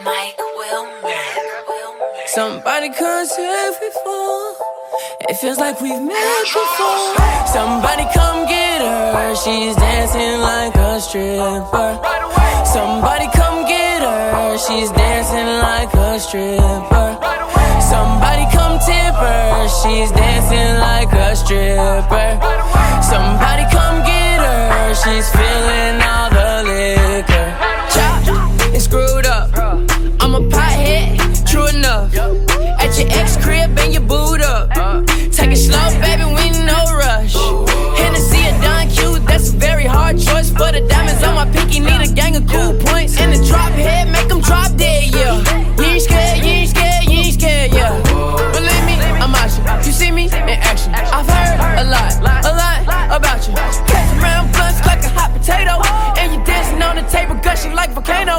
Mike Wilmer. Somebody come save me for. It feels like we've met before. Somebody come get her. She's dancing like a stripper. Somebody come get her. She's dancing like a stripper. Somebody come tip her. She's dancing like a stripper. Somebody come get her. She's feeling all the liquor. Chopped and screwed up. I'm a pothead, true enough. At your ex crib and your boot up. Take it slow, baby, we no rush. Hennessy or Don Q, that's a very hard choice. For the diamonds on my pinky, need a gang of cool points. And the drop head, make them drop dead, yeah. You ain't scared, you ain't scared, you ain't scared, yeah. Believe me, I'm out you. You see me in action. I've heard a lot about you. Catch around blunts like a hot potato. And you dancing on the table, gushing like volcano.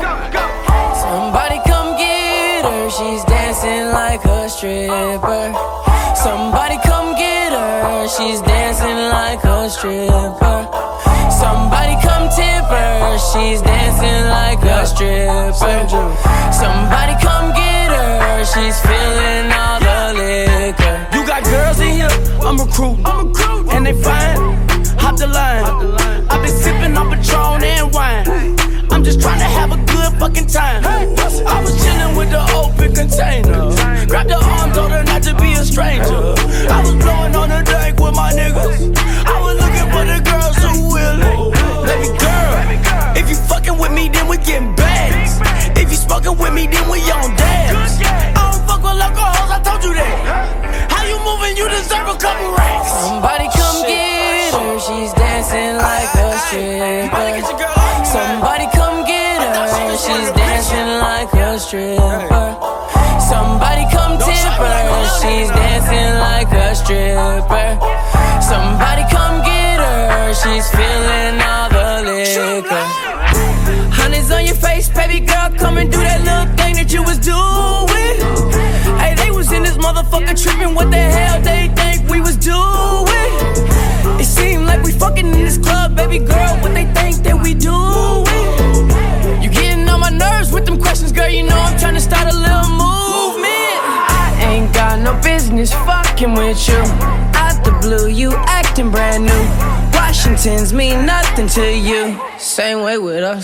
Somebody come get her, she's dancing like a stripper. Somebody come get her, she's dancing like a stripper. Somebody come tip her, she's dancing like a stripper. Somebody come get her, she's feeling all the liquor. You got girls in here, I'm recruiting, and they fine, hop the line. I've been sipping on Patron and wine. I'm just trying to have a good fucking time. I was chilling with the open container. Grabbed her arm, told her not to be a stranger. I was blowing on the dank with my niggas. I was looking for the girls who willing. Baby girl, if you fucking with me, then we getting bags. If you smoking with me, then we on dabs. I don't fuck with local hoes, I told you that. How you moving? You deserve a couple racks. Somebody come get her, she's dancing like a stripper. Somebody come get her, she's dancing like a stripper. Somebody come tip her, she's dancing like a stripper. Somebody come get her, she's feeling all the liquor. Honey's on your face, baby girl, come and do that little thing that you was doing. Hey, they was in this motherfucker tripping, what the hell they think we was doing? It seemed like we fucking in this club, baby girl, what they think that we doing? You getting on my nerves with them questions, girl, you know I'm trying to start a little movement. I ain't got no business fucking with you. Out the blue, you acting brand new. Washingtons mean nothing to you. Same way with us.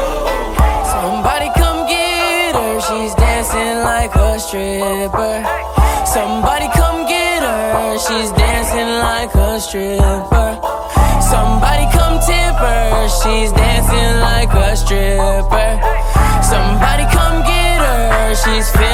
Somebody come get her, she's dancing like a stripper. Somebody come get her, she's dancing like a stripper. Somebody come tip her, she's dancing like a stripper. Somebody come get her, she's feeling